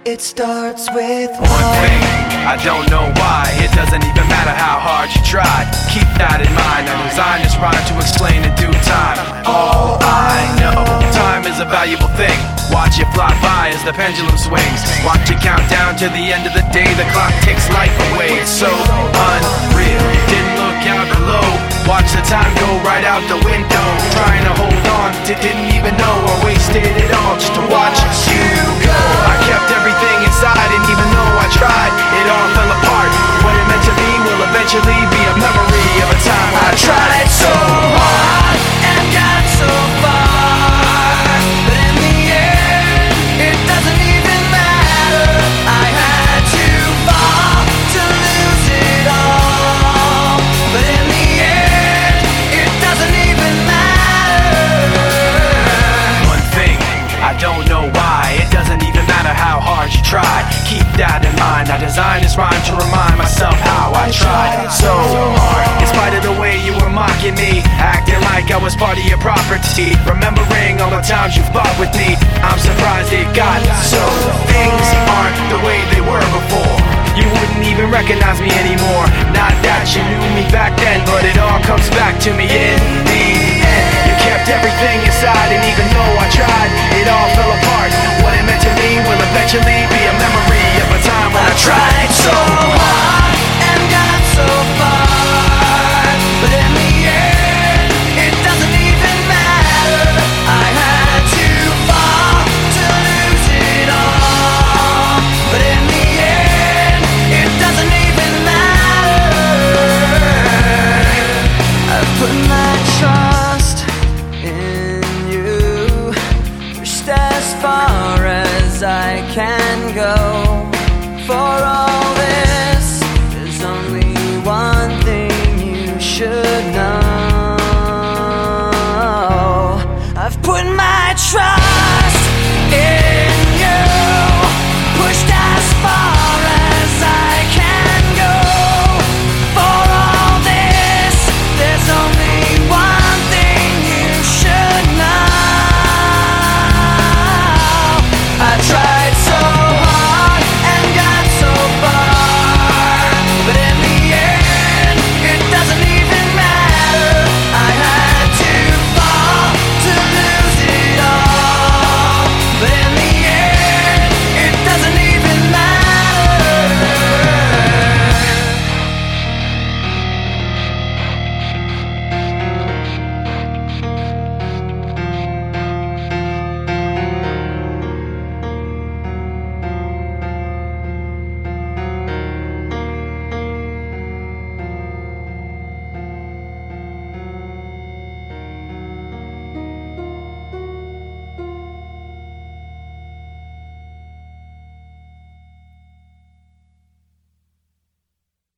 It starts with one thing, I don't know why. It doesn't even matter how hard you try. Keep that in mind. I designed this rhyme to explain in due time. All I know, time is a valuable thing. Watch it fly by as the pendulum swings. Watch it count down to the end of the day. The clock takes life away. It's so unreal. Didn't look out below. Watch the time go right out the window. Trying to hold on, didn't even know I wasted it all just to watch you go. I kept everything inside, and even though I tried, it all fell apart. What it meant to me will eventually be a memory of a time I tried so hard and got so far, but in the end, it doesn't even matter. I had to fall to lose it all, but in the end, it doesn't even matter. One thing, I don't know why. It doesn't even matter how hard you try. Keep that in mind. I designed this rhyme to remind myself how I tried so hard. In spite of the way you were mocking me, acting like I was part of your property, remembering all the times you fought with me, I'm surprised it got so. Things aren't the way they were before. You wouldn't even recognize me anymore. Not that you knew me back then, but it all comes back to me in the end. You kept everything inside, and even though I tried, it all fell apart. What it meant to me will eventually be a memory of a time when I tried so hard and got so far, but in the end, it doesn't even matter. I had to fall to lose it all, but in the end, it doesn't even matter. I've put my trust in you, pushed as far as I can go.